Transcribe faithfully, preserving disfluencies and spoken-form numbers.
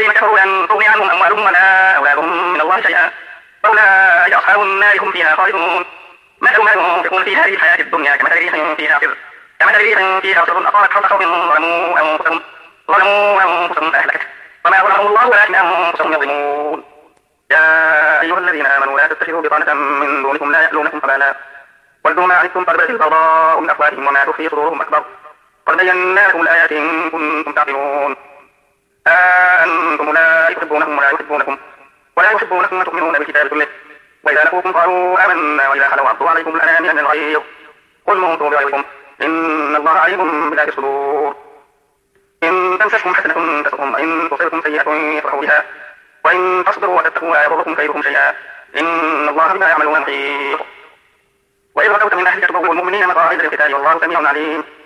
الذين كفروا لن تغني عنهم أموالهم ولا أولادهم من الله شيئا وأولئك أصحاب النار هم فيها خالدون. مثل ما ينفقون في هذه الحياة الدنيا كمثل ريح فيها صر كمثل ريح فيها صر أصابت حرث قوم ظلموا أنفسهم ظلموا أنفسهم فأهلكته وما ظلمهم الله ولكن أنفسهم يظلمون. يا أيها الذين آمنوا لا تتخذوا بطانة من دونكم لا يألونكم خبالا ودوا ما عنتم قد بدت البغضاء من أفواههم وما تخفي صدورهم أكبر قد بينا لكم الآيات إن كنتم تعقلون. أنتم لا تحبونهم ولا يحبونكم ولا يحبونكم وتؤمنون بالكتاب كله وإذا لقوكم قالوا آمنا وإذا خلوا عضوا عليكم الأنامل من الغيظ قل موتوا بغيظكم إن الله عليم بذات الصدور. إن تمسسكم حسنة تسؤهم وإن تصبكم سيئة يفرحوا بها وإن تصبروا وتتقوا لا يضركم كيدهم شيئا إن الله بما يعملون محيط. وإذ غدوت من أهلك تبوئ المؤمنين مقاعد للقتال والله سميع عليم.